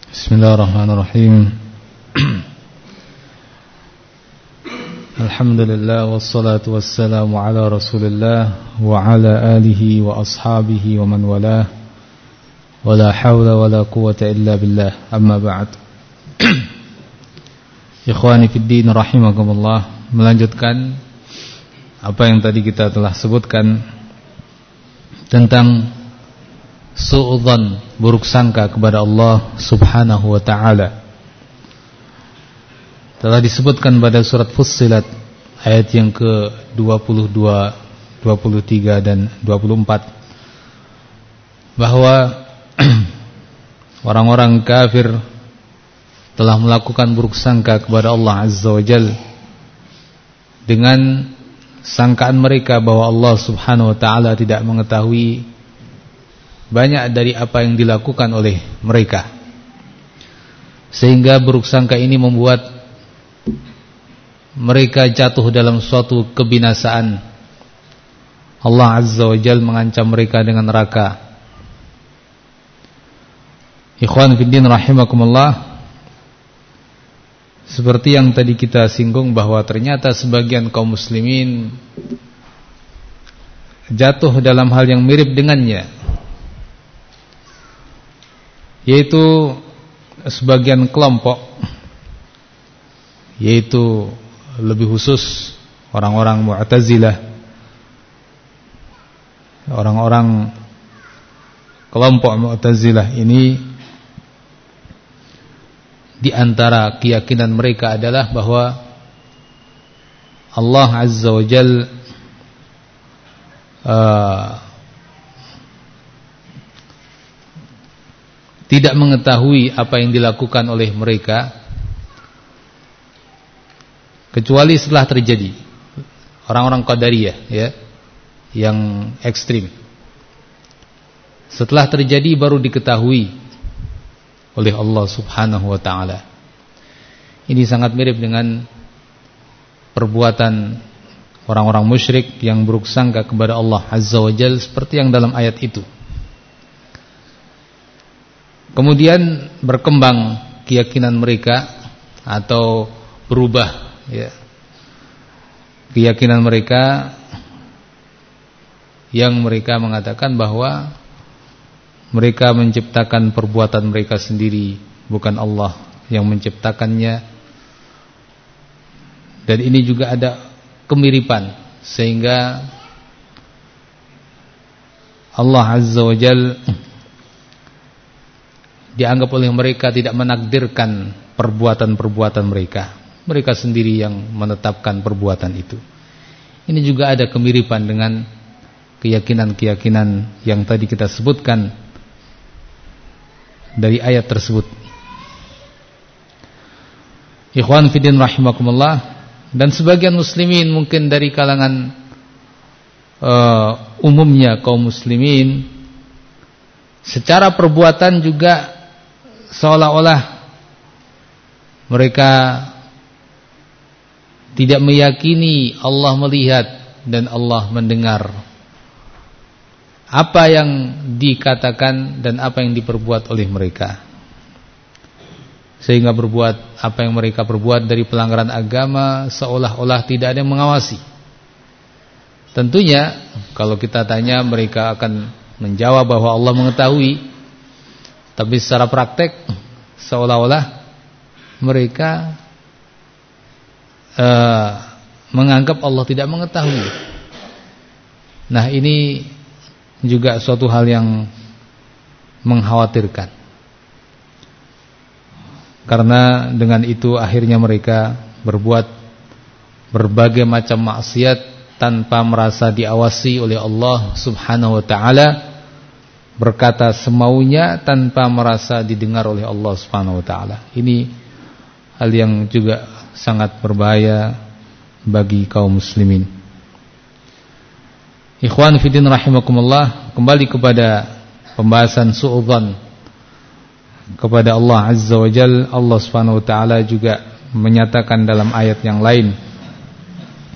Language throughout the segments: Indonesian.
Bismillahirrahmanirrahim. Alhamdulillah wassalatu wassalamu ala Rasulillah wa ala alihi wa ashabihi wa man walah. Wala hawla wala quwwata illa billah. Amma ba'd. Ikhwani fid din rahimakumullah, melanjutkan apa yang tadi kita telah sebutkan tentang su'udzan, buruk sangka kepada Allah subhanahu wa ta'ala. Telah disebutkan pada surat Fussilat ayat yang ke-22, 23 dan 24 bahwa orang-orang kafir telah melakukan buruk sangka kepada Allah azza wa jalla dengan sangkaan mereka bahwa Allah subhanahu wa ta'ala tidak mengetahui banyak dari apa yang dilakukan oleh mereka, sehingga buruk sangka ini membuat mereka jatuh dalam suatu kebinasaan. Allah azza wa jalla mengancam mereka dengan neraka. Ikhwan fillah rahimakumullah, seperti yang tadi kita singgung bahwa ternyata sebagian kaum muslimin jatuh dalam hal yang mirip dengannya, yaitu sebagian kelompok, yaitu lebih khusus orang-orang Mu'tazilah, orang-orang kelompok Mu'tazilah ini, di antara keyakinan mereka adalah bahwa Allah azza wa jalla tidak mengetahui apa yang dilakukan oleh mereka kecuali setelah terjadi. Orang-orang Qadariyah ya, yang ekstrim, setelah terjadi baru diketahui oleh Allah subhanahu wa ta'ala. Ini sangat mirip dengan perbuatan orang-orang musyrik yang buruk sangka kepada Allah azza wa jalla seperti yang dalam ayat itu. Kemudian berkembang keyakinan mereka atau berubah ya, keyakinan mereka yang mereka mengatakan bahwa mereka menciptakan perbuatan mereka sendiri, bukan Allah yang menciptakannya. Dan ini juga ada kemiripan, sehingga Allah azza wa jalla dianggap oleh mereka tidak menakdirkan perbuatan-perbuatan mereka. Mereka sendiri yang menetapkan perbuatan itu. Ini juga ada kemiripan dengan keyakinan-keyakinan yang tadi kita sebutkan dari ayat tersebut. Ikhwan fiddin rahimakumullah, dan sebagian muslimin mungkin dari kalangan umumnya kaum muslimin secara perbuatan juga seolah-olah mereka tidak meyakini Allah melihat dan Allah mendengar apa yang dikatakan dan apa yang diperbuat oleh mereka, sehingga berbuat apa yang mereka perbuat dari pelanggaran agama seolah-olah tidak ada yang mengawasi. Tentunya kalau kita tanya, mereka akan menjawab bahwa Allah mengetahui, tapi secara praktek seolah-olah mereka menganggap Allah tidak mengetahui. Nah, ini juga suatu hal yang mengkhawatirkan, karena dengan itu akhirnya mereka berbuat berbagai macam maksiat tanpa merasa diawasi oleh Allah subhanahu wa ta'ala, berkata semaunya tanpa merasa didengar oleh Allah subhanahu wa ta'ala. Ini hal yang juga sangat berbahaya bagi kaum muslimin. Ikhwan fiddin rahimakumullah, kembali kepada pembahasan su'udzan kepada Allah azza wa jalla. Allah subhanahu wa ta'ala juga menyatakan dalam ayat yang lain,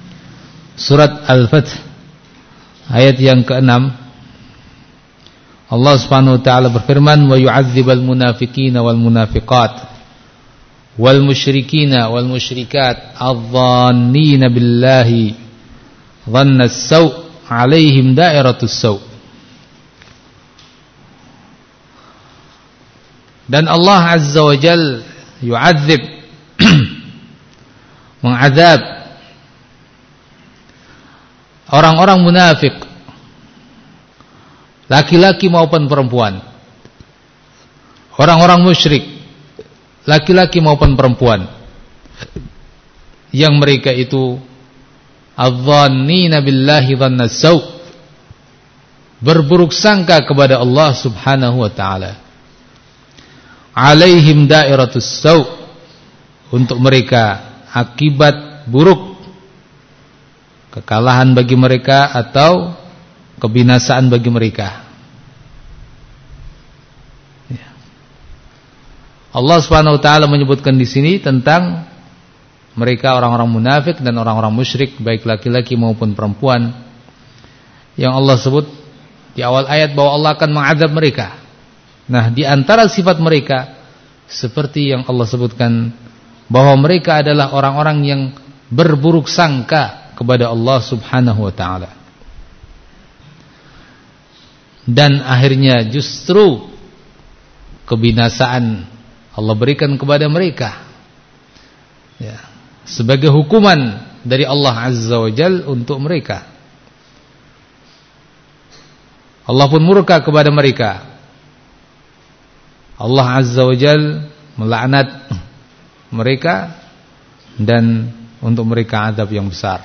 surat Al-Fath ayat yang ke-6, Allah Subhanahu wa taala berfirman, "Wa yu'adzibal munafiqina wal munafiqat wal musyrikina wal musyrikat adh-dhannina billahi dhanna as-saw' 'alaihim da'iratus saw'." Dan Allah Azza wa Jalla yu'adzib mengazab orang-orang munafik, laki-laki maupun perempuan, orang-orang musyrik, laki-laki maupun perempuan, yang mereka itu adh-dhannina billahi dhanna as-saw', berburuk sangka kepada Allah Subhanahu wa taala. Alaihim dairatus saw', untuk mereka akibat buruk, kekalahan bagi mereka atau kebinasaan bagi mereka. Allah Subhanahu wa taala menyebutkan di sini tentang mereka orang-orang munafik dan orang-orang musyrik, baik laki-laki maupun perempuan, yang Allah sebut di awal ayat bahwa Allah akan mengazab mereka. Nah, di antara sifat mereka seperti yang Allah sebutkan, bahwa mereka adalah orang-orang yang berburuk sangka kepada Allah Subhanahu wa taala. Dan akhirnya justru kebinasaan Allah berikan kepada mereka, ya, sebagai hukuman dari Allah Azza wa Jalla untuk mereka. Allah pun murka kepada mereka. Allah Azza wa Jalla melaknat mereka dan untuk mereka azab yang besar.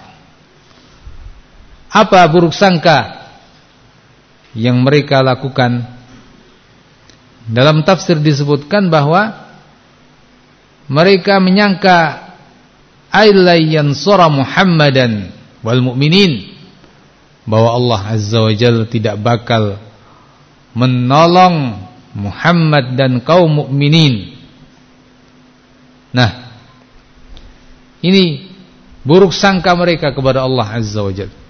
Apa buruk sangka yang mereka lakukan? Dalam tafsir disebutkan bahwa mereka menyangka ailay yansura Muhammadan wal mu'minin, bahwa Allah Azza wa Jalla tidak bakal menolong Muhammad dan kaum mukminin. Nah, ini buruk sangka mereka kepada Allah Azza wa Jalla.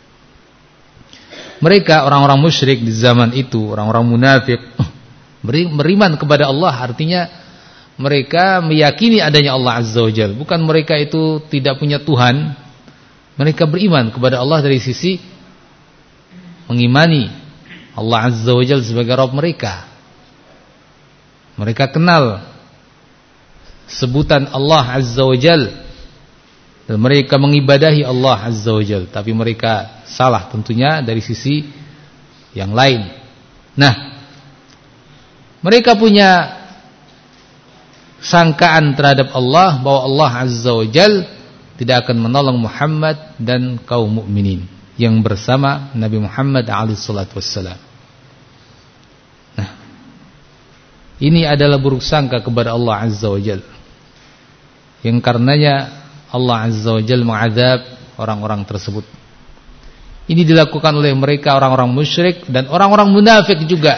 Mereka orang-orang musyrik di zaman itu, orang-orang munafik, beriman kepada Allah, artinya mereka meyakini adanya Allah Azza wa Jalla. Bukan mereka itu tidak punya Tuhan. Mereka beriman kepada Allah dari sisi mengimani Allah Azza wa Jalla sebagai Rabb mereka. Mereka kenal sebutan Allah Azza wa Jalla dan mereka mengibadahi Allah Azza wa Jalla, tapi mereka salah tentunya dari sisi yang lain. Nah, mereka punya sangkaan terhadap Allah bahwa Allah Azza wa Jalla tidak akan menolong Muhammad dan kaum mukminin yang bersama Nabi Muhammad alaihi salatu wassalam. Nah, ini adalah buruk sangka kepada Allah Azza wa Jalla, yang karenanya Allah Azza wa Jalla mengazab orang-orang tersebut. Ini dilakukan oleh mereka orang-orang musyrik dan orang-orang munafik juga.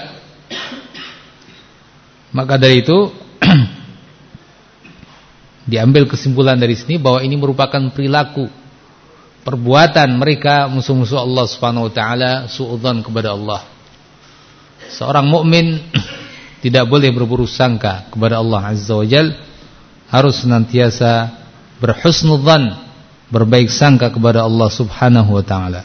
Maka dari itu diambil kesimpulan dari sini bahwa ini merupakan perilaku, perbuatan mereka musuh-musuh Allah Subhanahu wa taala, suudzon kepada Allah. Seorang mukmin tidak boleh berburuk sangka kepada Allah Azza wa Jalla, harus senantiasa berhusnudzan, berbaik sangka kepada Allah Subhanahu wa taala.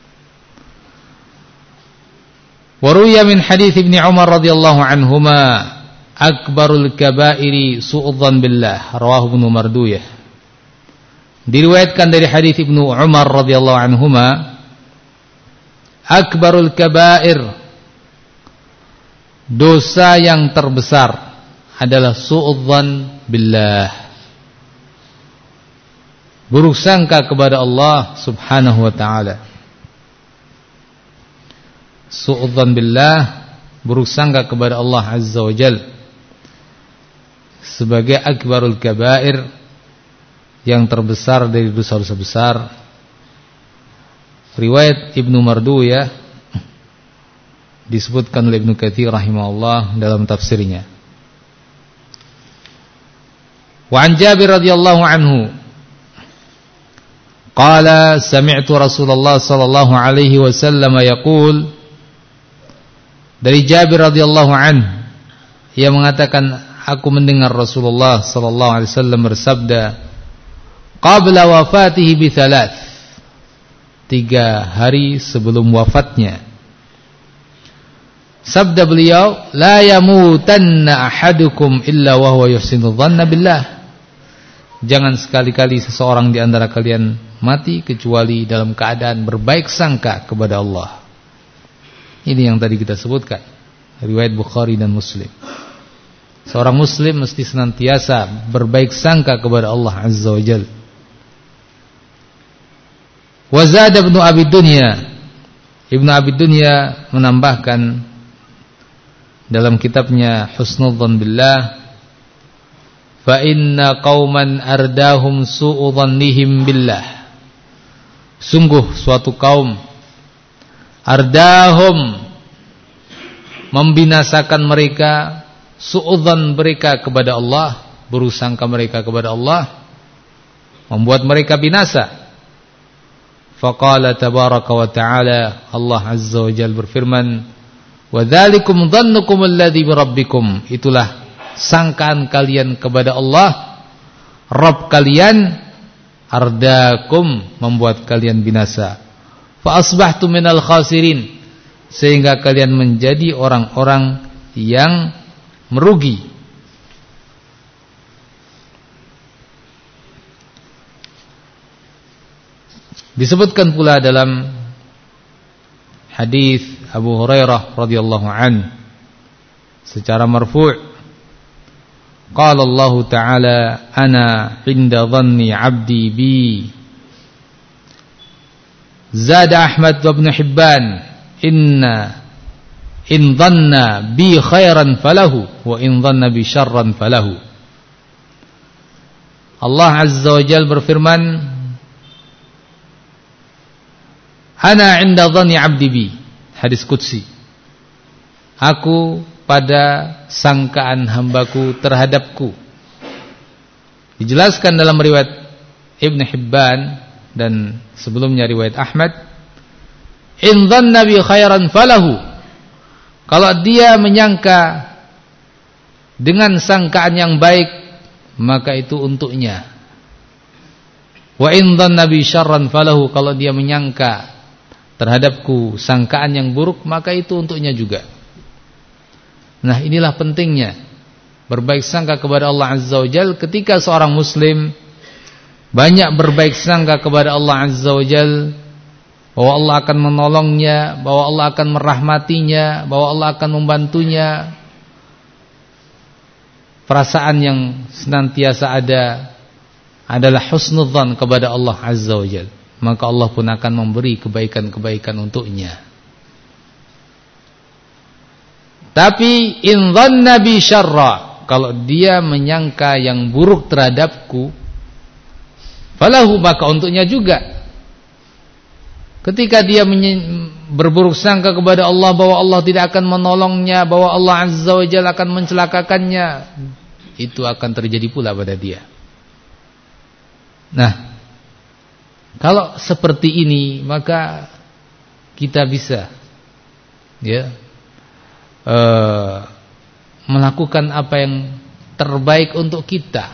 Wa ruwiya min hadits Ibnu Umar radhiyallahu anhuma akbarul kabairi su'udzan billah, rawahu Ibnu Marduyah. Diriwayatkan dari hadits Ibnu Umar radhiyallahu anhuma, akbarul kabair, dosa yang terbesar adalah su'udzan billah, buruk sangka kepada Allah Subhanahu wa taala. Su'udzan billah, buruk sangka kepada Allah Azza wa Jalla, sebagai akbarul kabair, yang terbesar dari dosa-dosa besar. Riwayat Ibnu Marduyah disebutkan oleh Ibnu Katsir rahimahullah dalam tafsirnya. Wa an Jabir radhiyallahu anhu qala sami'tu Rasulullah sallallahu alaihi wasallam yaqul Dari Jabir radhiyallahu anhu, ia mengatakan, aku mendengar Rasulullah sallallahu alaihi wasallam bersabda, qabla wafatihi bi 3 hari sebelum wafatnya. Sabda beliau, la yamutanna ahadukum illa wa huwa yuhsinu dhanna billah. Jangan sekali-kali seseorang di antara kalian mati kecuali dalam keadaan berbaik sangka kepada Allah. Ini yang tadi kita sebutkan, riwayat Bukhari dan Muslim. Seorang muslim mesti senantiasa berbaik sangka kepada Allah Azza wa Jalla. Wa zada Ibnu Abi Dunya, Ibnu Abi Dunya menambahkan dalam kitabnya Husnul Dzan Billah, fa inna qauman ardahum su'u dhannihim billah. Sungguh suatu kaum ardahum, membinasakan mereka, su'udzan mereka kepada Allah, berusangka mereka kepada Allah, membuat mereka binasa. Faqala tabaraka wa ta'ala, Allah Azza wa Jalla berfirman, wa dzalikum dhannukum alladzi bi rabbikum. Itulah sangkaan kalian kepada Allah, Rabb kalian, ardakum, membuat kalian binasa. Fa asbahtum minal khasirin, sehingga kalian menjadi orang-orang yang merugi. Disebutkan pula dalam hadis Abu Hurairah radhiyallahu an secara marfu', qala Allah Ta'ala, ana 'inda dhanni 'abdi bi. Zada Ahmad wa Ibn Hibban, in dhanna bi khairan falahu wa in dhanna bi syarran falahu. Allah Azza wa Jalla berfirman, ana 'inda dhanni 'abdi bi, hadis qudsi. Aku pada sangkaan hambaku terhadapku. Dijelaskan dalam riwayat Ibn Hibban dan sebelumnya riwayat Ahmad, in dhanna bi khairan falahu, kalau dia menyangka dengan sangkaan yang baik, maka itu untuknya. Wa in dhanna bi syarran falahu, kalau dia menyangka terhadapku sangkaan yang buruk, maka itu untuknya juga. Nah, inilah pentingnya berbaik sangka kepada Allah Azza wa Jalla. Ketika seorang muslim banyak berbaik sangka kepada Allah Azza wa Jalla, bahwa Allah akan menolongnya, bahwa Allah akan merahmatinya, bahwa Allah akan membantunya, perasaan yang senantiasa ada adalah husnudzan kepada Allah Azza wa Jalla, maka Allah pun akan memberi kebaikan-kebaikan untuknya. Tapi in dhanna bi syarra, kalau dia menyangka yang buruk terhadapku, falahu, maka untuknya juga. Ketika dia berburuk sangka kepada Allah bahwa Allah tidak akan menolongnya, bahwa Allah Azza wa Jalla akan mencelakakannya, itu akan terjadi pula pada dia. Nah, kalau seperti ini, maka kita bisa melakukan apa yang terbaik untuk kita.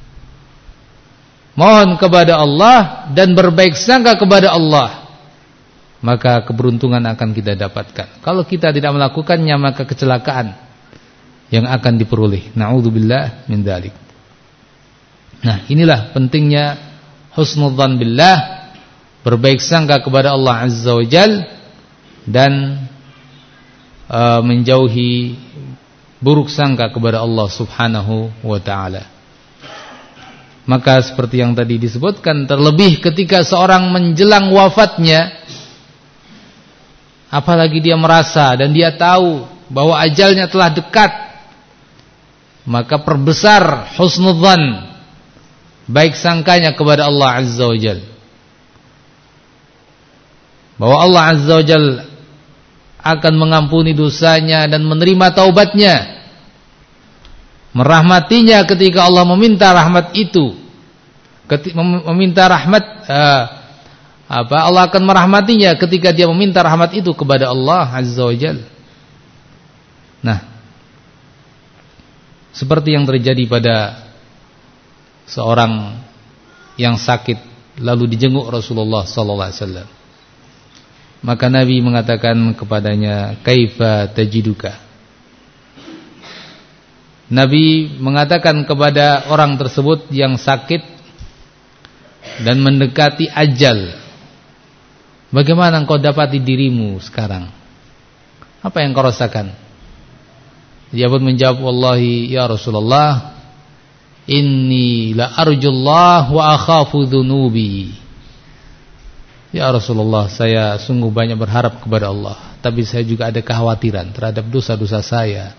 Mohon kepada Allah dan berbaik sangka kepada Allah, maka keberuntungan akan kita dapatkan. Kalau kita tidak melakukannya, maka kecelakaan yang akan diperoleh. Na'udzubillah min dzalik. Nah, inilah pentingnya husnudzan billah, berbaik sangka kepada Allah Azza wa Jalla, dan menjauhi buruk sangka kepada Allah Subhanahu wa ta'ala. Maka seperti yang tadi disebutkan, terlebih ketika seorang menjelang wafatnya, apalagi dia merasa dan dia tahu bahwa ajalnya telah dekat, maka perbesar husnudzan, baik sangkanya kepada Allah Azza wa Jalla, bahwa Allah Azza wa Jalla akan mengampuni dosanya dan menerima taubatnya, merahmatinya ketika Allah meminta rahmat itu, meminta rahmat Allah akan merahmatinya ketika dia meminta rahmat itu kepada Allah Azza wa Jalla. Nah, seperti yang terjadi pada seorang yang sakit lalu dijenguk Rasulullah sallallahu alaihi wasallam. Maka Nabi mengatakan kepadanya, "Kaifa tajiduka?" Nabi mengatakan kepada orang tersebut yang sakit dan mendekati ajal, "Bagaimana engkau dapati dirimu sekarang? Apa yang kau rasakan?" Dia pun menjawab, "Wallahi ya Rasulullah, inni la arjullah wa akhafu dhunubi." Ya Rasulullah, saya sungguh banyak berharap kepada Allah, tapi saya juga ada kekhawatiran terhadap dosa-dosa saya.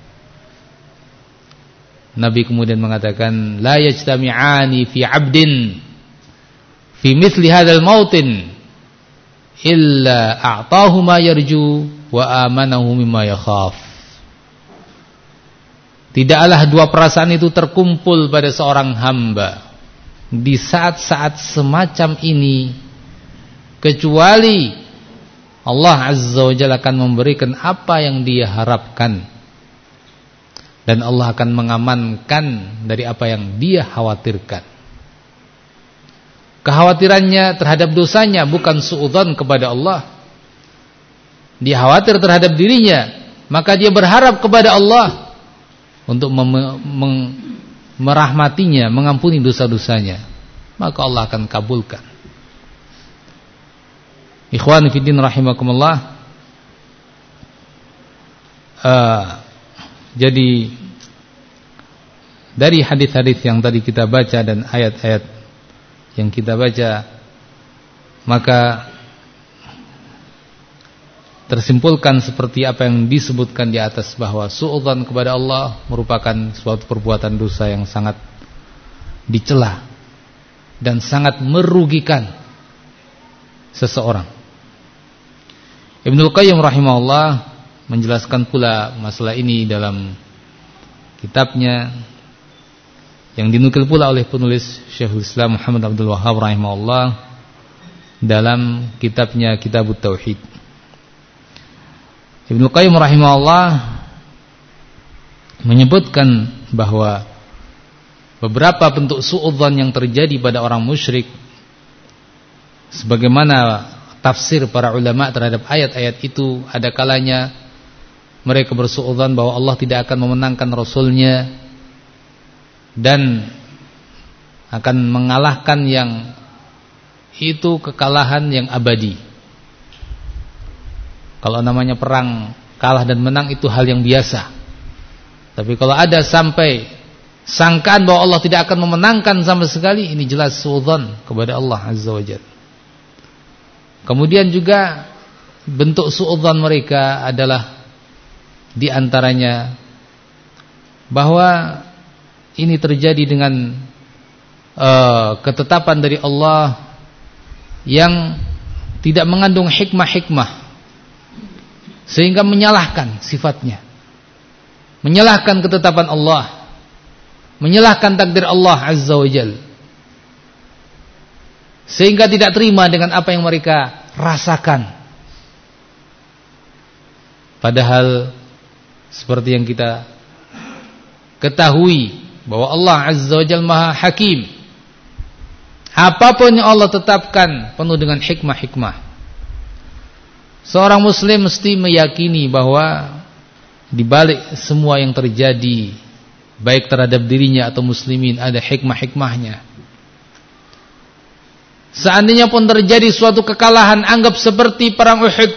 Nabi kemudian mengatakan, "La yajtami'ani fi 'abdin fi mithli hadzal mautin illa a'tahu ma yarju wa amanahu mimma yakhaf." Tidaklah dua perasaan itu terkumpul pada seorang hamba di saat-saat semacam ini, kecuali Allah Azza wa Jalla akan memberikan apa yang dia harapkan, dan Allah akan mengamankan dari apa yang dia khawatirkan. Kekhawatirannya terhadap dosanya bukan suudzon kepada Allah. Dia khawatir terhadap dirinya, maka dia berharap kepada Allah untuk merahmatinya, mengampuni dosa-dosanya. Maka Allah akan kabulkan. Ikhwani fiddin rahimakumullah. Jadi dari hadis-hadis yang tadi kita baca dan ayat-ayat yang kita baca, maka tersimpulkan seperti apa yang disebutkan di atas, bahwa suudzon kepada Allah merupakan suatu perbuatan dosa yang sangat dicela dan sangat merugikan seseorang. Ibnul Qayyim rahimahullah menjelaskan pula masalah ini dalam kitabnya yang dinukil pula oleh penulis Syekhul Islam Muhammad Abdul Wahhab rahimahullah dalam kitabnya Kitabut Tauhid. Ibnul Qayyim rahimahullah menyebutkan bahwa beberapa bentuk suudzon yang terjadi pada orang musyrik, sebagaimana tafsir para ulama terhadap ayat-ayat itu, ada kalanya mereka bersuudzon bahwa Allah tidak akan memenangkan Rasulnya dan akan mengalahkan yang itu kekalahan yang abadi. Kalau namanya perang, kalah dan menang itu hal yang biasa. Tapi kalau ada sampai sangkaan bahwa Allah tidak akan memenangkan sama sekali, ini jelas suudzon kepada Allah Azza wa Jalla. Kemudian juga bentuk suudzon mereka adalah di antaranya bahwa ini terjadi dengan ketetapan dari Allah yang tidak mengandung hikmah-hikmah, sehingga menyalahkan sifatnya, menyalahkan ketetapan Allah, menyalahkan takdir Allah Azza wa Jalla, sehingga tidak terima dengan apa yang mereka rasakan. Padahal seperti yang kita ketahui bahwa Allah Azza wa Jalla Maha Hakim. Apapun yang Allah tetapkan penuh dengan hikmah-hikmah. Seorang muslim mesti meyakini bahwa di balik semua yang terjadi, baik terhadap dirinya atau muslimin, ada hikmah-hikmahnya. Seandainya pun terjadi suatu kekalahan, anggap seperti perang Uhud.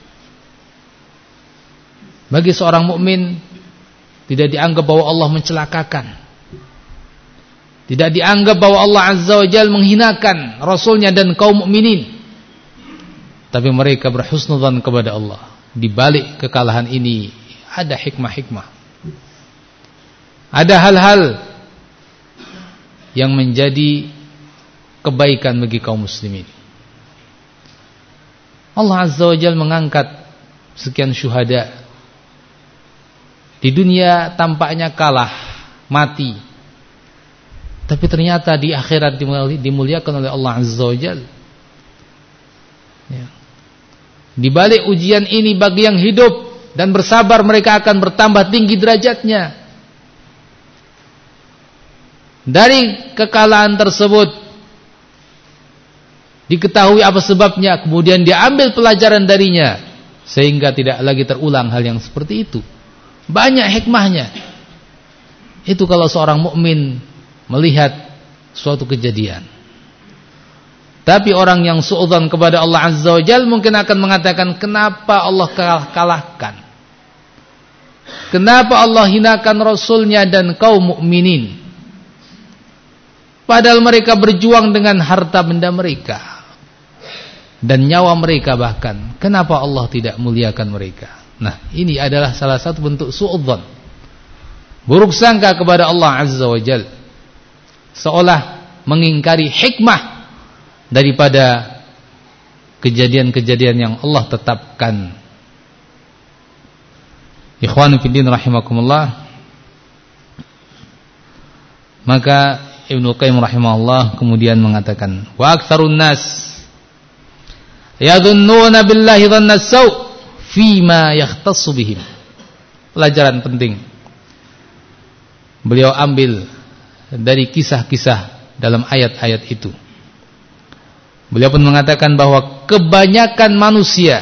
Bagi seorang mukmin tidak dianggap bahwa Allah mencelakakan, tidak dianggap bahwa Allah Azza wa Jalla menghinakan Rasulnya dan kaum mukminin. Tapi mereka berhusnudzan kepada Allah. Di balik kekalahan ini ada hikmah-hikmah, ada hal-hal yang menjadi kebaikan bagi kaum muslimin. Allah Azza wa Jalla mengangkat sekian syuhada. Di dunia tampaknya kalah, mati, tapi ternyata di akhirat dimuliakan oleh Allah Azza wa Jalla. Ya. Di balik ujian ini bagi yang hidup dan bersabar, mereka akan bertambah tinggi derajatnya. Dari kekalahan tersebut diketahui apa sebabnya, kemudian diambil pelajaran darinya sehingga tidak lagi terulang hal yang seperti itu. Banyak hikmahnya. Itu kalau seorang mukmin melihat suatu kejadian. Tapi orang yang suudzon kepada Allah Azza wa Jalla mungkin akan mengatakan, kenapa Allah kalahkan? Kenapa Allah hinakan Rasulnya dan kaum mukminin? Padahal mereka berjuang dengan harta benda mereka dan nyawa mereka bahkan. Kenapa Allah tidak muliakan mereka? Nah, ini adalah salah satu bentuk suudzon, buruk sangka kepada Allah Azza wa Jalla, seolah mengingkari hikmah daripada kejadian-kejadian yang Allah tetapkan. Ikhwanu fiddin rahimakumullah. Maka Ibnu Qayyim rahimahullah kemudian mengatakan, wa aktsarun nas yadhunnuna billahi dhanna as-sau' fima yakhtassu bihim. Pelajaran penting beliau ambil dari kisah-kisah dalam ayat-ayat itu. Beliau pun mengatakan bahwa kebanyakan manusia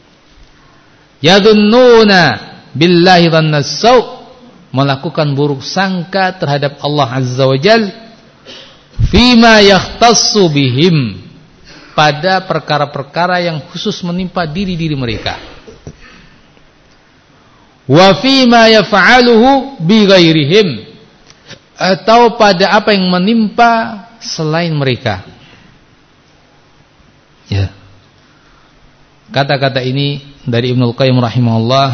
yadhunnuna billahi dhanna as-sau', melakukan buruk sangka terhadap Allah Azza wa Jalla fima yakhtassu bihim, pada perkara-perkara yang khusus menimpa diri-diri mereka, wa fima yaf'aluhu bighairihim, atau pada apa yang menimpa selain mereka. Ya. Kata-kata ini dari Ibnu Qayyim rahimahullah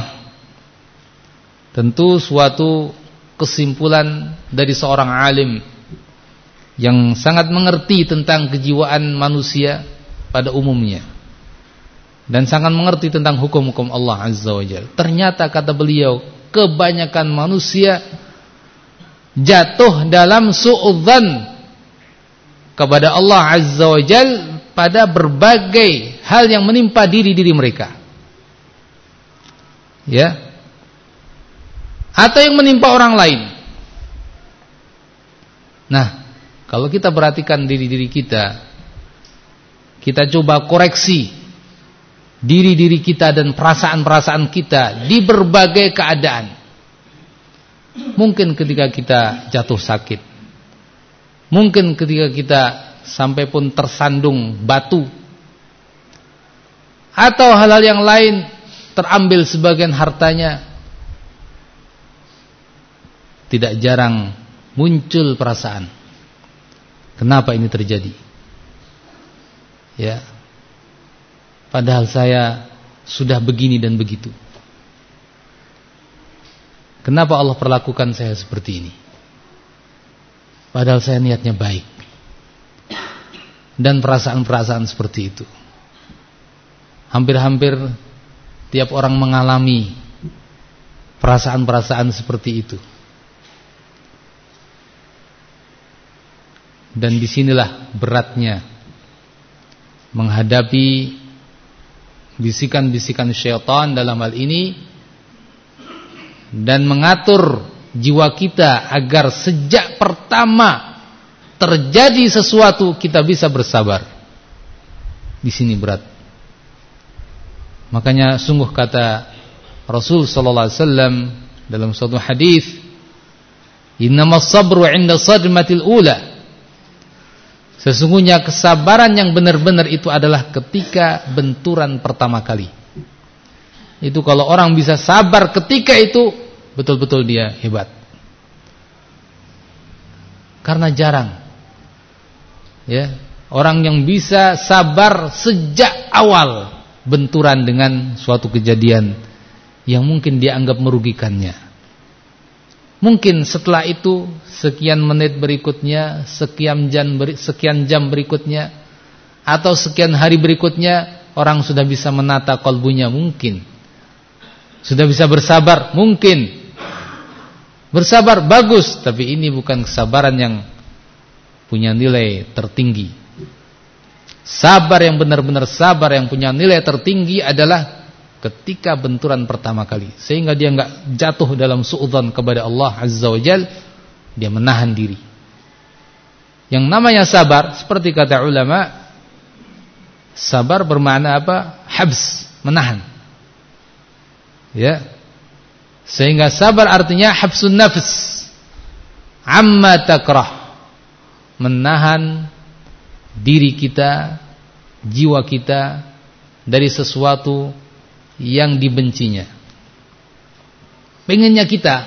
tentu suatu kesimpulan dari seorang alim yang sangat mengerti tentang kejiwaan manusia pada umumnya dan sangat mengerti tentang hukum-hukum Allah Azza wa Jalla. Ternyata kata beliau, kebanyakan manusia jatuh dalam suudzon kepada Allah Azza wa Jalla pada berbagai hal yang menimpa diri-diri mereka. Ya. Atau yang menimpa orang lain. Nah, kalau kita perhatikan diri-diri kita, kita coba koreksi diri-diri kita dan perasaan-perasaan kita di berbagai keadaan. Mungkin ketika kita jatuh sakit, mungkin ketika kita sampai pun tersandung batu, atau hal-hal yang lain, terambil sebagian hartanya, tidak jarang muncul perasaan, kenapa ini terjadi? Ya, padahal saya sudah begini dan begitu. Kenapa Allah perlakukan saya seperti ini? Padahal saya niatnya baik. Dan perasaan-perasaan seperti itu hampir-hampir tiap orang mengalami perasaan-perasaan seperti itu. Dan disinilah beratnya menghadapi bisikan-bisikan syaitan dalam hal ini, dan mengatur jiwa kita agar sejak pertama terjadi sesuatu kita bisa bersabar. Di sini berat. Makanya sungguh kata Rasul sallallahu alaihi wasallam dalam suatu hadis, innamas sabru 'inda sadmatil ula. Sesungguhnya kesabaran yang benar-benar itu adalah ketika benturan pertama kali. Itu kalau orang bisa sabar ketika itu, betul-betul dia hebat. Karena jarang, ya, orang yang bisa sabar sejak awal benturan dengan suatu kejadian yang mungkin dianggap merugikannya. Mungkin setelah itu sekian menit berikutnya, sekian jam berikutnya, atau sekian hari berikutnya, orang sudah bisa menata kalbunya, mungkin sudah bisa bersabar, mungkin bersabar bagus, tapi ini bukan kesabaran yang punya nilai tertinggi. Sabar yang benar-benar sabar yang punya nilai tertinggi adalah ketika benturan pertama kali, sehingga dia enggak jatuh dalam suudzon kepada Allah Azza wa Jalla, dia menahan diri. Yang namanya sabar, seperti kata ulama, sabar bermakna apa? Habs, menahan. Ya. Sehingga sabar artinya habsun nafs amma takrah, menahan diri kita, jiwa kita dari sesuatu yang dibencinya. Pengennya kita,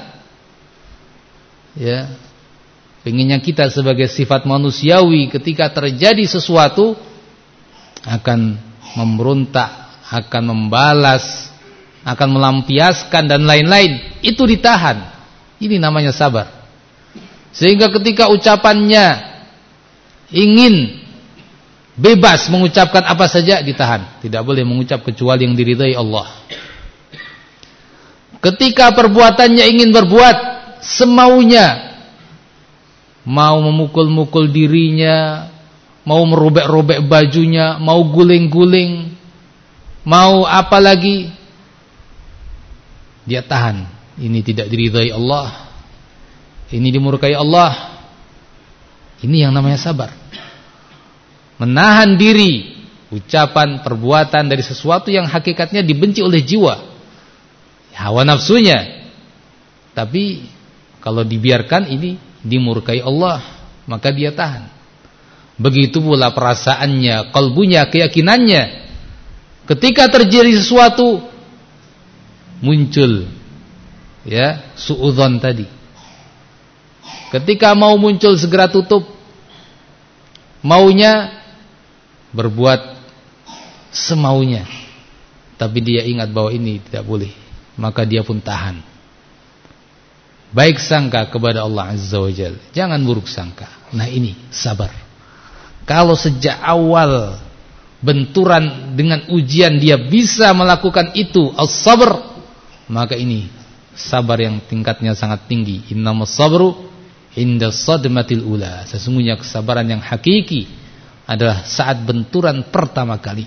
ya, pengennya kita sebagai sifat manusiawi ketika terjadi sesuatu akan memberontak, akan membalas, akan melampiaskan dan lain-lain. Itu ditahan. Ini namanya sabar. Sehingga ketika ucapannya ingin bebas mengucapkan apa saja, ditahan. Tidak boleh mengucap kecuali yang diridai Allah. Ketika perbuatannya ingin berbuat semaunya, mau memukul-mukul dirinya, mau merobek-robek bajunya, mau guling-guling, mau apa lagi, dia tahan. Ini tidak diridai Allah, ini dimurkai Allah. Ini yang namanya sabar. Menahan diri, ucapan, perbuatan dari sesuatu yang hakikatnya dibenci oleh jiwa, hawa nafsunya. Tapi kalau dibiarkan ini dimurkai Allah, maka dia tahan. Begitu pula perasaannya, kalbunya, keyakinannya. Ketika terjadi sesuatu, muncul ya suudzon tadi. Ketika mau muncul segera tutup. Maunya berbuat semaunya, tapi dia ingat bahwa ini tidak boleh, maka dia pun tahan. Baik sangka kepada Allah Azza wa Jalla, jangan buruk sangka. Nah ini sabar. Kalau sejak awal benturan dengan ujian dia bisa melakukan itu, as-sabr, maka ini sabar yang tingkatnya sangat tinggi. Innamas sabru inda sadmatil ula. Sesungguhnya kesabaran yang hakiki adalah saat benturan pertama kali.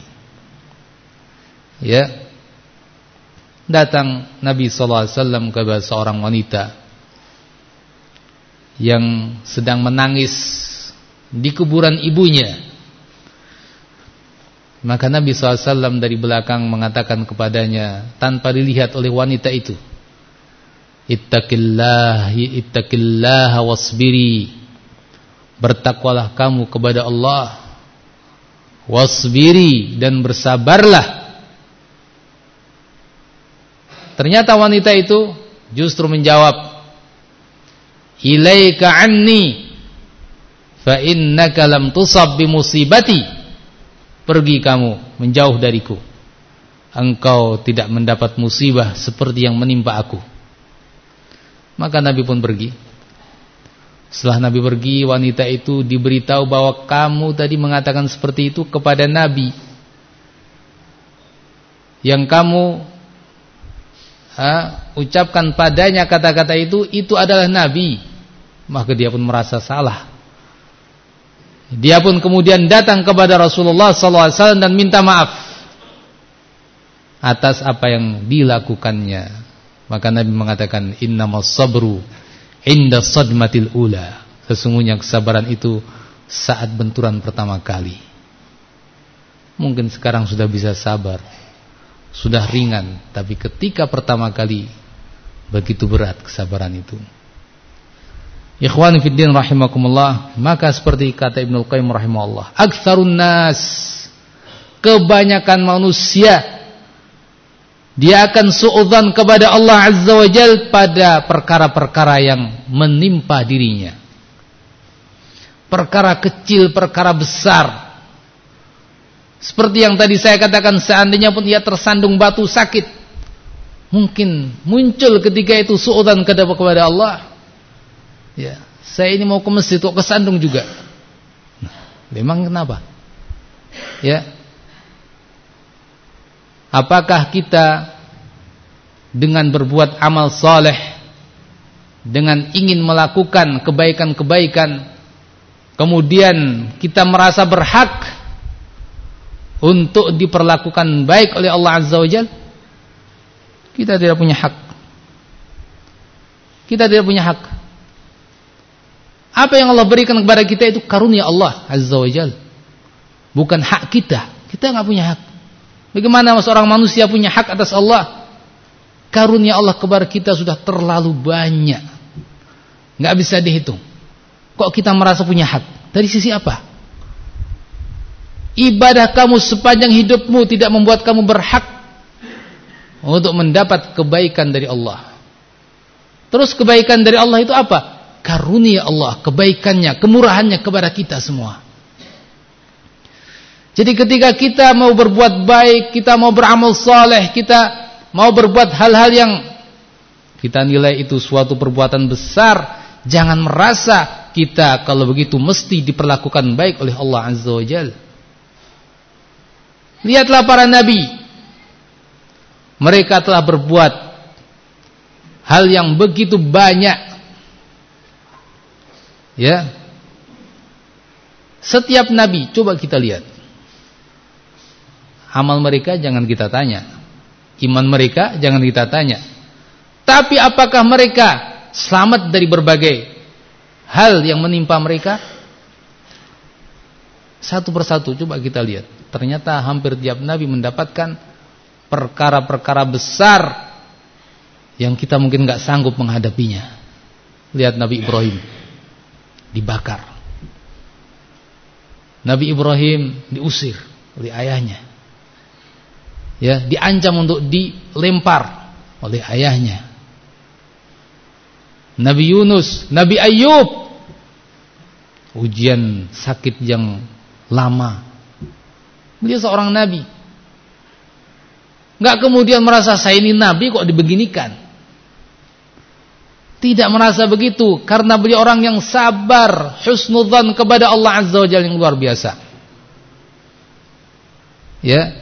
Ya. Datang Nabi sallallahu alaihi wasallam kepada seorang wanita yang sedang menangis di kuburan ibunya. Maka Nabi sallallahu alaihi wasallam dari belakang mengatakan kepadanya tanpa dilihat oleh wanita itu, Ittaqillaha wasbiri. Bertakwalah kamu kepada Allah, wasbiri, dan bersabarlah. Ternyata wanita itu justru menjawab, ilaika anni fa innaka lam tusab bi musibati. Pergi kamu, menjauh dariku. Engkau tidak mendapat musibah seperti yang menimpa aku. Maka Nabi pun pergi. Setelah Nabi pergi, wanita itu diberitahu bahwa kamu tadi mengatakan seperti itu kepada Nabi. Yang kamu ucapkan padanya kata-kata itu adalah Nabi. Maka dia pun merasa salah. Dia pun kemudian datang kepada Rasulullah SAW dan minta maaf atas apa yang dilakukannya. Maka Nabi mengatakan innamas sabru inda sadmatil ula. Sesungguhnya kesabaran itu saat benturan pertama kali. Mungkin sekarang sudah bisa sabar, sudah ringan, tapi ketika pertama kali begitu berat kesabaran itu. Ikhwani fiddin rahimakumullah. Maka seperti kata Ibnu Qayyim rahimahullah, aktsarun nas, kebanyakan manusia dia akan suudzon kepada Allah Azza wa Jalla pada perkara-perkara yang menimpa dirinya. Perkara kecil, perkara besar. Seperti yang tadi saya katakan, seandainya pun ia tersandung batu sakit, mungkin muncul ketika itu suudzon kepada Allah. Ya, saya ini mau ke masjid kok kesandung juga. Nah, memang kenapa? Ya. Apakah kita dengan berbuat amal saleh, dengan ingin melakukan kebaikan-kebaikan, kemudian kita merasa berhak untuk diperlakukan baik oleh Allah Azza wa Jalla? Kita tidak punya hak. Kita tidak punya hak. Apa yang Allah berikan kepada kita itu karunia Allah Azza wa Jalla. Bukan hak kita. Kita enggak punya hak. Bagaimana seorang manusia punya hak atas Allah? Karunia Allah kepada kita sudah terlalu banyak. Enggak bisa dihitung. Kok kita merasa punya hak? Dari sisi apa? Ibadah kamu sepanjang hidupmu tidak membuat kamu berhak untuk mendapat kebaikan dari Allah. Terus kebaikan dari Allah itu apa? Karunia Allah, kebaikannya, kemurahannya kepada kita semua. Jadi ketika kita mau berbuat baik, kita mau beramal saleh, kita mau berbuat hal-hal yang kita nilai itu suatu perbuatan besar, jangan merasa kita kalau begitu mesti diperlakukan baik oleh Allah Azza wa Jalla. Lihatlah para nabi. Mereka telah berbuat hal yang begitu banyak. Ya. Setiap nabi, coba kita lihat. Amal mereka jangan kita tanya. Iman mereka jangan kita tanya. Tapi apakah mereka selamat dari berbagai hal yang menimpa mereka? Satu persatu coba kita lihat. Ternyata hampir tiap nabi mendapatkan perkara-perkara besar yang kita mungkin gak sanggup menghadapinya. Lihat Nabi Ibrahim dibakar. Nabi Ibrahim diusir oleh ayahnya. Ya, diancam untuk dilempar oleh ayahnya. Nabi Yunus, Nabi Ayub, ujian sakit yang lama. Dia seorang nabi. Enggak kemudian merasa saya ini nabi kok dibeginikan. Tidak merasa begitu karena beliau orang yang sabar, husnudzan kepada Allah Azza wa Jalla yang luar biasa. Ya.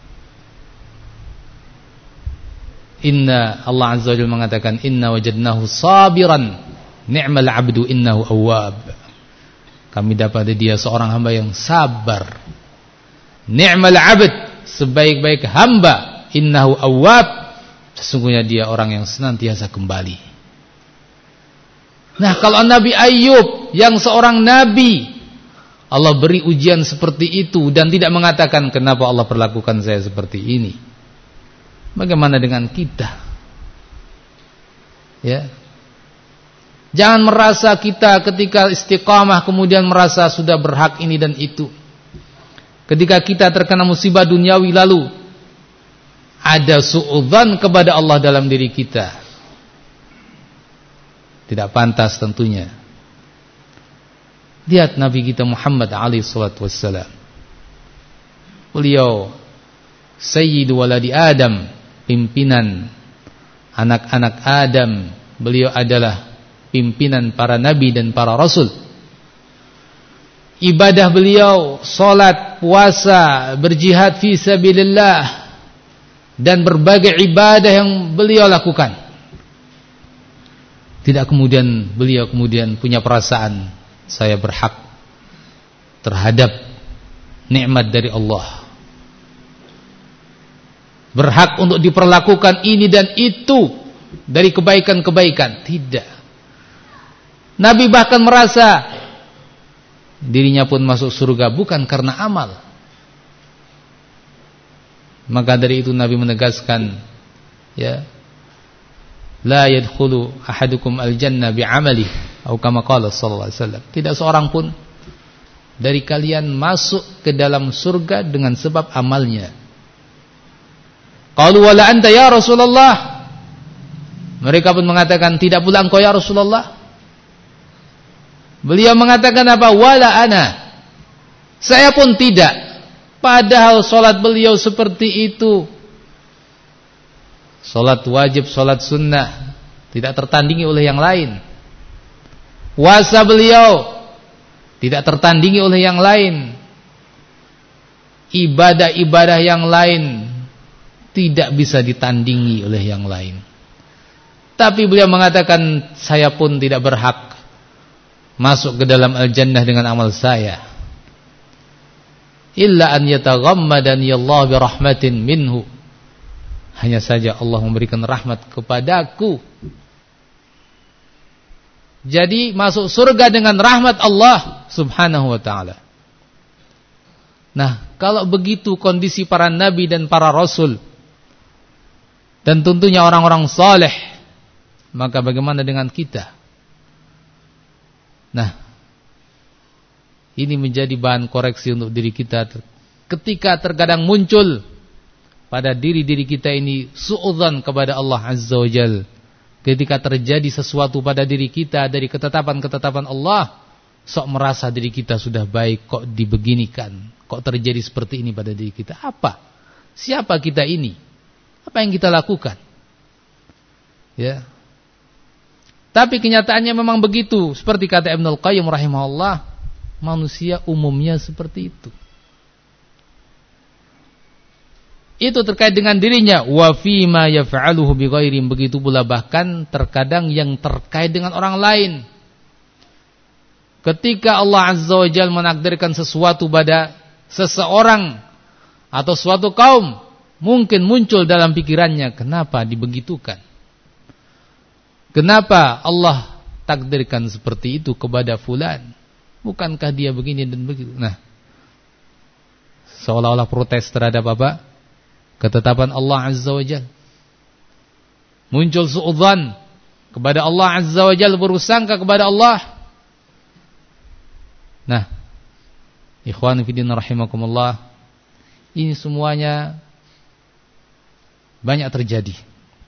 Inna Allah Azza wa Jalla mengatakan inna wajadnahu sabiran ni'mal 'abdu innahu awwab. Kami dapat dia seorang hamba yang sabar. Ni'mal 'abd, sebaik-baik hamba, innahu awwab, sesungguhnya dia orang yang senantiasa kembali. Nah, kalau Nabi Ayub yang seorang nabi, Allah beri ujian seperti itu dan tidak mengatakan kenapa Allah perlakukan saya seperti ini. Bagaimana dengan kita? Ya. Jangan merasa kita ketika istiqamah kemudian merasa sudah berhak ini dan itu. Ketika kita terkena musibah duniawi lalu ada suudzan kepada Allah dalam diri kita. Tidak pantas tentunya. Lihat Nabi kita Muhammad alaihi salatu wassalam. Beliau Sayyidu waladi Adam, pimpinan anak-anak Adam. Beliau adalah pimpinan para nabi dan para rasul. Ibadah beliau salat, puasa, berjihad fi sabilillah dan berbagai ibadah yang beliau lakukan. Tidak kemudian beliau punya perasaan saya berhak terhadap nikmat dari Allah. Berhak untuk diperlakukan ini dan itu dari kebaikan-kebaikan. Tidak. Nabi bahkan merasa dirinya pun masuk surga bukan karena amal. Maka dari itu Nabi menegaskan, ya, la yadkhulu ahadukum al-jannah bi'amali atau kama qala sallallahu alaihi wasallam. Tidak seorang pun dari kalian masuk ke dalam surga dengan sebab amalnya. Qalu wala anta ya Rasulullah. Mereka pun mengatakan tidak pula engkau ya Rasulullah. Beliau mengatakan apa? Wala ana. Saya pun tidak. Padahal salat beliau seperti itu. Salat wajib, salat sunnah, tidak tertandingi oleh yang lain. Puasa beliau tidak tertandingi oleh yang lain. Ibadah-ibadah yang lain tidak bisa ditandingi oleh yang lain. Tapi beliau mengatakan saya pun tidak berhak masuk ke dalam al-jannah dengan amal saya. Illa an yataghammadani Allah bi rahmatin minhu. Hanya saja Allah memberikan rahmat kepadaku. Jadi masuk surga dengan rahmat Allah subhanahu wa ta'ala. Nah, kalau begitu kondisi para nabi dan para rasul, dan tentunya orang-orang saleh, maka bagaimana dengan kita? Nah, ini menjadi bahan koreksi untuk diri kita. Ketika terkadang muncul pada diri-diri kita ini su'udzan kepada Allah Azza wa Jalla, ketika terjadi sesuatu pada diri kita dari ketetapan-ketetapan Allah, sok merasa diri kita sudah baik, kok dibeginikan, kok terjadi seperti ini pada diri kita. Apa? Siapa kita ini? Apa yang kita lakukan? Ya. Tapi kenyataannya memang begitu. Seperti kata Ibnul Qayyim rahimahullah, manusia umumnya seperti itu. Itu terkait dengan dirinya. Wa fima yaf'aluhu bighairin, begitu pula bahkan terkadang yang terkait dengan orang lain. Ketika Allah Azza wa Jalla menakdirkan sesuatu pada seseorang atau suatu kaum, mungkin muncul dalam pikirannya, kenapa dibegitukan? Kenapa Allah takdirkan seperti itu kepada fulan? Bukankah dia begini dan begitu? Nah, seolah-olah protes terhadap apa? Ketetapan Allah Azza wa Jalla. Muncul su'udzan kepada Allah Azza wa Jalla, bersangka kepada Allah. Nah, ikhwan fillah rahimakumullah, ini semuanya banyak terjadi.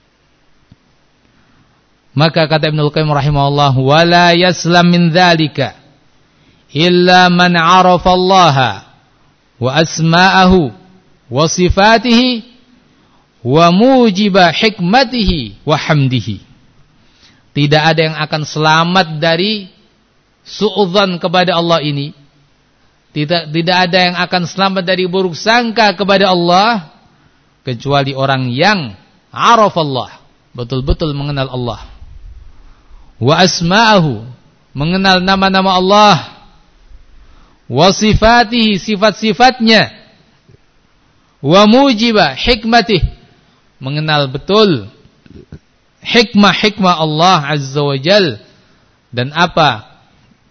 Maka kata Ibnul Qayyim rahimahullah, wala yaslam min dzalika illa man 'arafa Allah wa asma'ahu wa sifatihi wa mujiba hikmatihi wa hamdihi. Tidak ada yang akan selamat dari su'udzan kepada Allah ini. Tidak ada yang akan selamat dari buruk sangka kepada Allah kecuali orang yang 'arafa Allah, betul-betul mengenal Allah. Wa asma'ahu, mengenal nama-nama Allah. Wa sifatihi, sifat-sifatnya. Wa mujiba hikmatih, mengenal betul hikmah-hikmah Allah Azza wa Jal, dan apa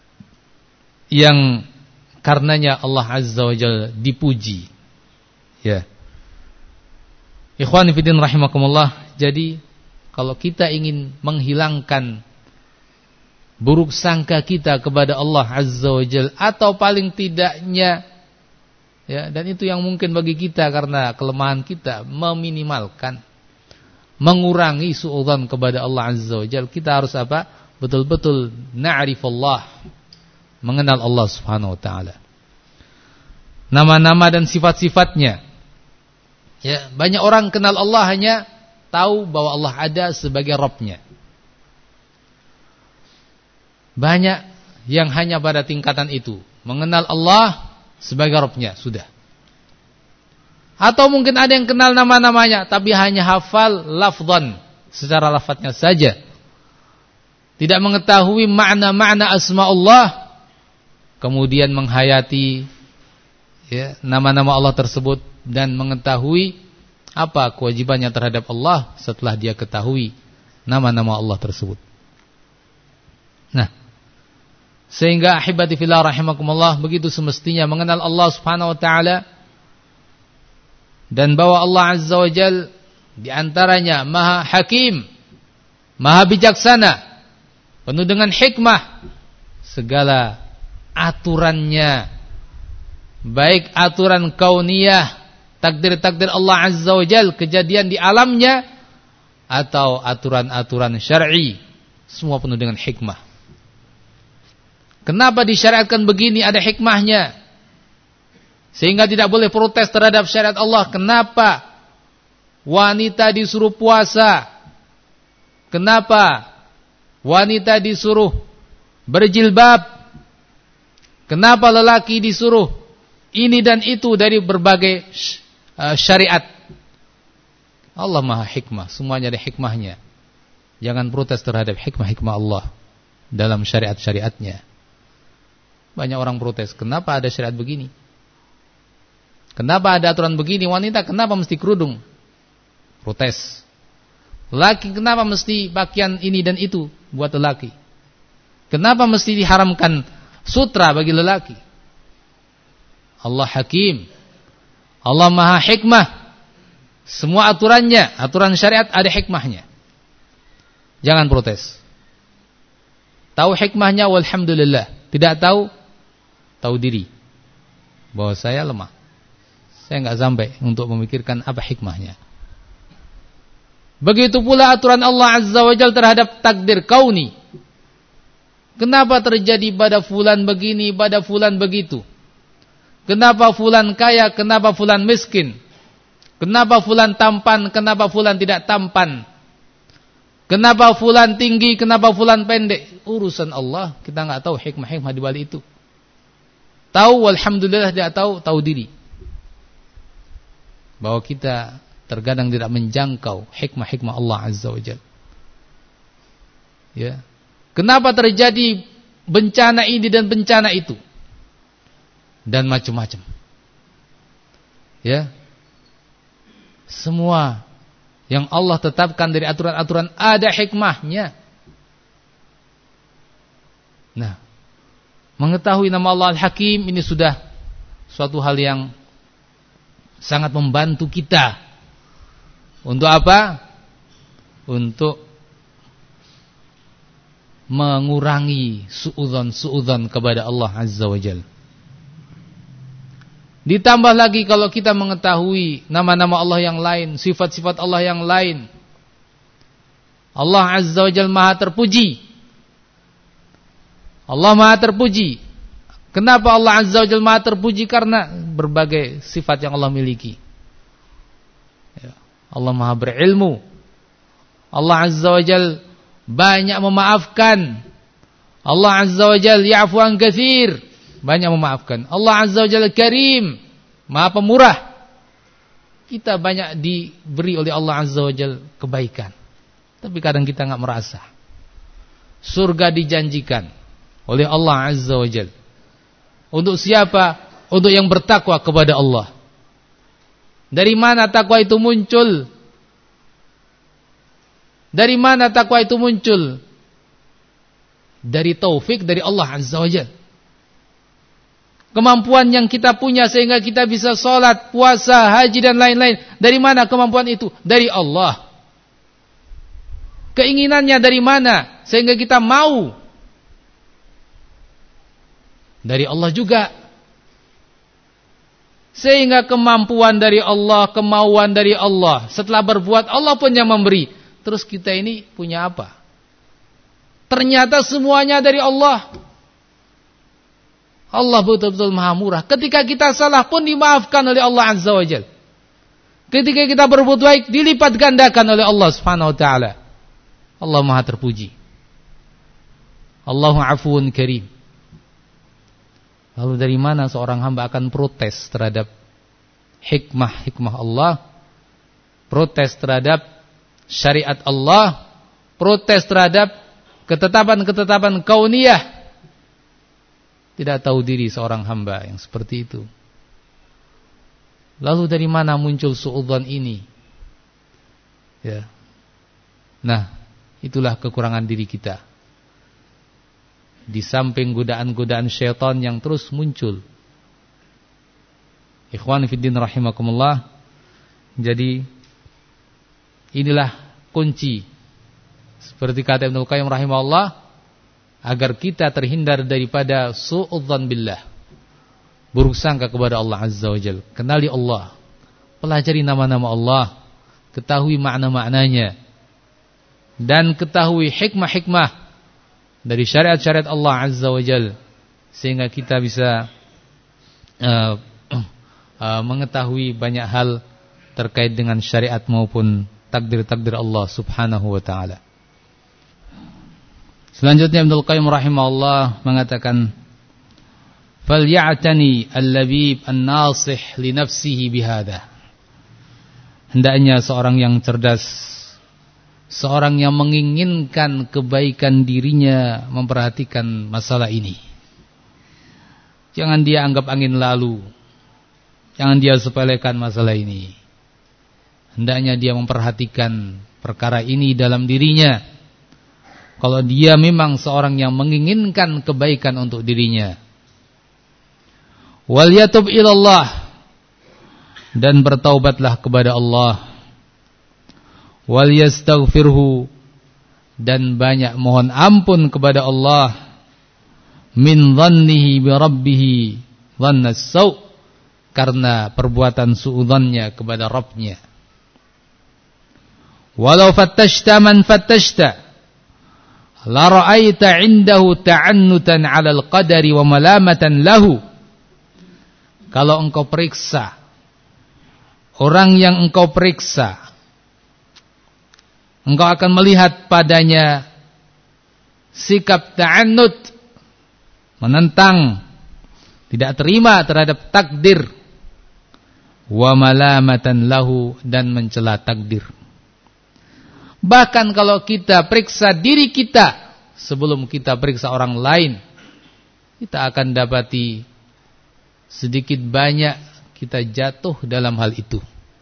yang karenanya Allah Azza wa Jal dipuji. Ya. Ikhwani fillah rahimakumullah, jadi kalau kita ingin menghilangkan buruk sangka kita kepada Allah Azza wa Jal, atau paling tidaknya, ya, dan itu yang mungkin bagi kita karena kelemahan kita, meminimalkan, mengurangi su'udzan kepada Allah Azza wa Jal, kita harus apa? Betul-betul na'rifullah, mengenal Allah Subhanahu wa taala, nama-nama dan sifat-sifatnya. Ya, banyak orang kenal Allah hanya tahu bahwa Allah ada sebagai Rabbnya. Banyak yang hanya pada tingkatan itu, mengenal Allah sebagai Rabbnya, sudah. Atau mungkin ada yang kenal nama-namanya, tapi hanya hafal lafzan, secara lafadznya saja, tidak mengetahui makna-makna asma Allah, kemudian menghayati, ya, nama-nama Allah tersebut dan mengetahui apa kewajibannya terhadap Allah setelah dia ketahui nama-nama Allah tersebut. Nah, sehingga ahibati fillah rahimakumullah, begitu semestinya mengenal Allah Subhanahu wa taala, dan bahwa Allah Azza wa Jal di antaranya Maha Hakim, Maha bijaksana, penuh dengan hikmah. Segala aturannya, baik aturan kauniyah, takdir-takdir Allah Azza wa Jal, kejadian di alamnya, atau aturan-aturan syar'i, semua penuh dengan hikmah. Kenapa disyariatkan begini? Ada hikmahnya, sehingga tidak boleh protes terhadap syariat Allah. Kenapa wanita disuruh puasa? Kenapa wanita disuruh berjilbab? Kenapa lelaki disuruh ini dan itu dari berbagai syariat? Allah Maha Hikmah, semuanya ada hikmahnya. Jangan protes terhadap hikmah-hikmah Allah dalam syariat-syariatnya. Banyak orang protes, kenapa ada syariat begini? Kenapa ada aturan begini? Wanita kenapa mesti kerudung? protes. Laki kenapa mesti pakaian ini dan itu buat lelaki? Kenapa mesti diharamkan sutra bagi lelaki? Allah Hakim. Allah Maha Hikmah. Semua aturannya, aturan syariat ada hikmahnya. Jangan protes. Tahu hikmahnya, walhamdulillah. Tidak tahu, tahu diri bahwa saya lemah. Saya enggak sampai untuk memikirkan apa hikmahnya. Begitu pula aturan Allah Azza wa Jalla terhadap takdir kauni. Kenapa terjadi pada fulan begini, pada fulan begitu? Kenapa fulan kaya, kenapa fulan miskin? Kenapa fulan tampan, kenapa fulan tidak tampan? Kenapa fulan tinggi, kenapa fulan pendek? Urusan Allah, kita enggak tahu hikmah-hikmah di balik itu. Tahu, alhamdulillah, tidak tahu, tahu diri. Bahwa kita terkadang tidak menjangkau hikmah-hikmah Allah Azza wa Jalla. Ya. Kenapa terjadi bencana ini dan bencana itu? Dan macam-macam. Ya. Semua yang Allah tetapkan dari aturan-aturan ada hikmahnya. Nah, mengetahui nama Allah Al-Hakim ini sudah suatu hal yang sangat membantu kita. Untuk apa? Untuk mengurangi suudzon kepada Allah Azza wa Jalla. Ditambah lagi kalau kita mengetahui nama-nama Allah yang lain, sifat-sifat Allah yang lain. Allah Azza wa Jalla Maha terpuji. Allah Maha terpuji. Kenapa Allah Azza wa Jalla Maha terpuji? Karena berbagai sifat yang Allah miliki. Allah Maha berilmu. Allah Azza wa Jalla banyak memaafkan. Allah Azza wa Jalla ya'fu an katsir, banyak memaafkan. Allah Azza wa Jalla Karim, Maha pemurah. Kita banyak diberi oleh Allah Azza wa Jalla kebaikan. Tapi kadang kita enggak merasa. Surga dijanjikan oleh Allah Azza wa Jalla. Untuk siapa? Untuk yang bertakwa kepada Allah. Dari mana takwa itu muncul? Dari mana takwa itu muncul? Dari taufik dari Allah Azza wa Jalla. Kemampuan yang kita punya sehingga kita bisa sholat, puasa, haji dan lain-lain. Dari mana kemampuan itu? Dari Allah. Keinginannya dari mana? Sehingga kita mau. Dari Allah juga. Sehingga kemampuan dari Allah, kemauan dari Allah. Setelah berbuat, Allah pun yang memberi. Terus kita ini punya apa? Ternyata semuanya dari Allah. Allah betul-betul Maha Murah. Ketika kita salah pun dimaafkan oleh Allah Azza wa Jalla. Ketika kita berbuat baik, dilipat gandakan oleh Allah Subhanahu wa ta'ala. Allah Maha terpuji. Allahu afuun karim. Lalu dari mana seorang hamba akan protes terhadap hikmah Allah, protes terhadap syariat Allah, protes terhadap ketetapan-ketetapan kauniyah? Tidak tahu diri seorang hamba yang seperti itu. Lalu dari mana muncul suudzon ini? Ya. Nah, itulah kekurangan diri kita. Di samping godaan-godaan syaitan yang terus muncul. Ikhwan fiddin rahimakumullah. Jadi inilah kunci. Seperti kata Ibnu Qayyim rahimahullah, agar kita terhindar daripada suudzon billah, buruk sangka kepada Allah Azza wa Jalla. Kenali Allah, pelajari nama-nama Allah, ketahui makna-maknanya, dan ketahui hikmah-hikmah dari syariat-syariat Allah Azza wa Jalla, sehingga kita bisa mengetahui banyak hal terkait dengan syariat maupun takdir-takdir Allah Subhanahu wa ta'ala. Selanjutnya Ibnu Qayyim rahimahullah mengatakan, "Falya'tani al-labib an-nasih li nafsihi bihadha." Hendaknya seorang yang cerdas, seorang yang menginginkan kebaikan dirinya, memperhatikan masalah ini. Jangan dia anggap angin lalu. Jangan dia sepelekan masalah ini. hendaknya dia memperhatikan perkara ini dalam dirinya. Kalau dia memang seorang yang menginginkan kebaikan untuk dirinya. Wal yatub ilallah, dan bertaubatlah kepada Allah. Wal yastaghfirhu, dan banyak mohon ampun kepada Allah. Min dhannihi bi rabbih dhannas sau', karena perbuatan suudzannya kepada Rabbnya. Walau fattashta man fattashta la ra'aita 'indahu ta'annutan 'ala al-qadari wa malamatan lahu. Kalau engkau periksa orang yang engkau periksa, engkau akan melihat padanya sikap ta'annud, menentang, tidak terima terhadap takdir, wa malamatan lahu, dan mencela takdir. Bahkan kalau kita periksa diri kita sebelum kita periksa orang lain, kita akan dapati sedikit banyak kita jatuh dalam hal itu,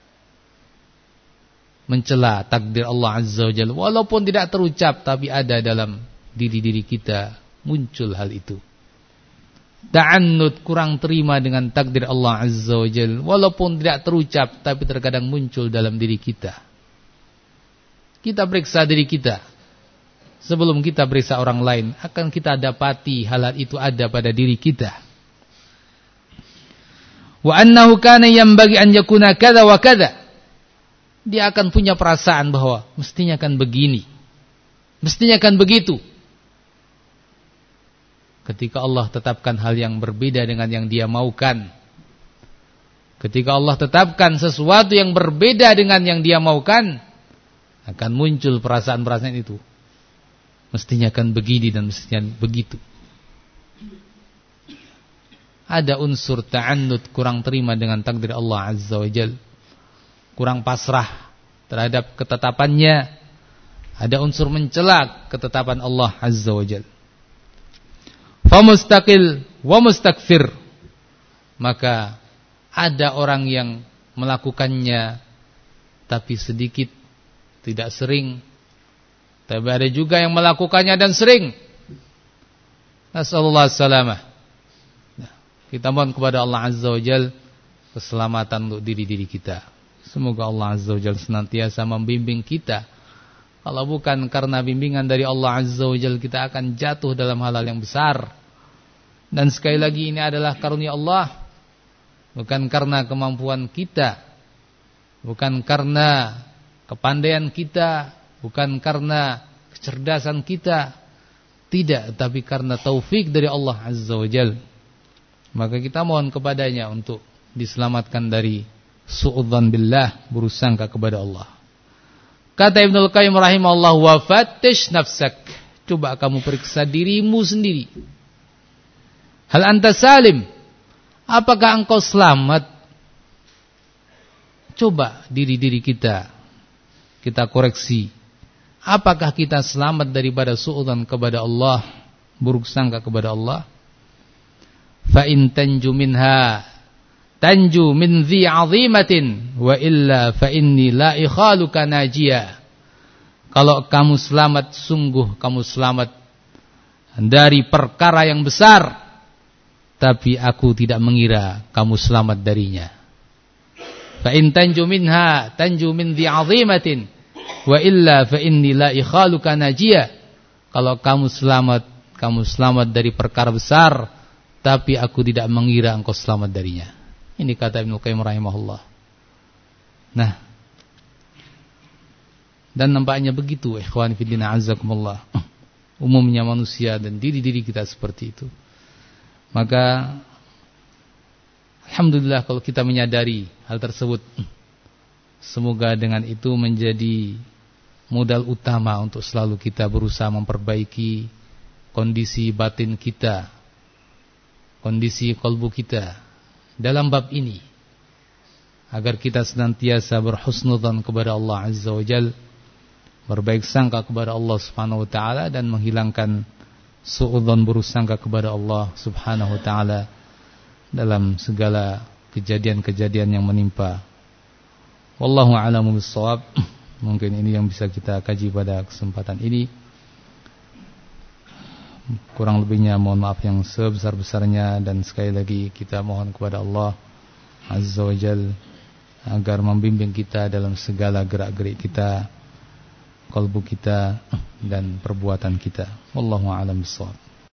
mencela takdir Allah Azza wa Jalla, walaupun tidak terucap, tapi ada dalam diri kita muncul hal itu. Ta'annud, kurang terima dengan takdir Allah Azza wa Jalla, walaupun tidak terucap, tapi terkadang muncul dalam diri kita. Kita periksa diri kita sebelum kita periksa orang lain, akan kita dapati hal itu ada pada diri kita. Wa annahu kana yanbaghi an yakuna kadza wa kadza. Dia akan punya perasaan bahwa mestinya akan begini, mestinya akan begitu. Ketika Allah tetapkan hal yang berbeda dengan yang dia maukan, ketika Allah tetapkan sesuatu yang berbeda dengan yang dia maukan, akan muncul perasaan-perasaan itu. Mestinya akan begini dan mestinya begitu. Ada unsur ta'annud, kurang terima dengan takdir Allah Azza wa Jalla, kurang pasrah terhadap ketetapannya. Ada unsur mencela ketetapan Allah Azza wa Jalla. Famustaqil wa mustakfir, maka ada orang yang melakukannya tapi sedikit, tidak sering. Tapi ada juga yang melakukannya dan sering. Nasallallahu salamah. Kita mohon kepada Allah Azza wa Jalla keselamatan untuk diri-diri kita. Semoga Allah Azza wa Jalla senantiasa membimbing kita. Kalau bukan karena bimbingan dari Allah Azza wa Jalla, kita akan jatuh dalam hal-hal yang besar. Dan sekali lagi, ini adalah karunia Allah, bukan karena kemampuan kita, bukan karena kepandaian kita, bukan karena kecerdasan kita, tidak, tapi karena taufik dari Allah Azza wa Jalla. Maka kita mohon kepadanya untuk diselamatkan dari su'udzan billah, bersangka kepada Allah. Kata Ibnul Qayyim rahimahullah, wa fattish nafsak, coba kamu periksa dirimu sendiri. Hal anta salim, apakah engkau selamat? Coba diri-diri kita koreksi. Apakah kita selamat daripada su'udzan kepada Allah, buruk sangka kepada Allah? Fa in tanju minha tanju min dhi 'azimatin wa illa fa inni la ikhaluka najia. Kalau kamu selamat, sungguh kamu selamat dari perkara yang besar, tapi aku tidak mengira kamu selamat darinya. Fa in tanju minha tanju min dhi 'azimatin wa illa fa inni la ikhaluka najia. Kalau kamu selamat dari perkara besar, tapi aku tidak mengira engkau selamat darinya. Ini kata Ibnu Qayyim rahimahullah. Nah, dan nampaknya begitu, ikhwan fillah azakumullah, umumnya manusia dan diri-diri kita seperti itu. Maka alhamdulillah kalau kita menyadari hal tersebut, semoga dengan itu menjadi modal utama untuk selalu kita berusaha memperbaiki kondisi batin kita, kondisi kalbu kita dalam bab ini, agar kita senantiasa berhusnudzan kepada Allah Azza wa Jalla, berbaik sangka kepada Allah Subhanahu wa taala, dan menghilangkan suudzon, buruk sangka kepada Allah Subhanahu wa taala dalam segala kejadian-kejadian yang menimpa Wallahu a'lamu bissawab. Mungkin ini yang bisa kita kaji pada kesempatan ini. Kurang lebihnya mohon maaf yang sebesar-besarnya, dan sekali lagi kita mohon kepada Allah Azza wa Jalla agar membimbing kita dalam segala gerak-gerik kita, qalbu kita dan perbuatan kita. Wallahu a'lam bissawab.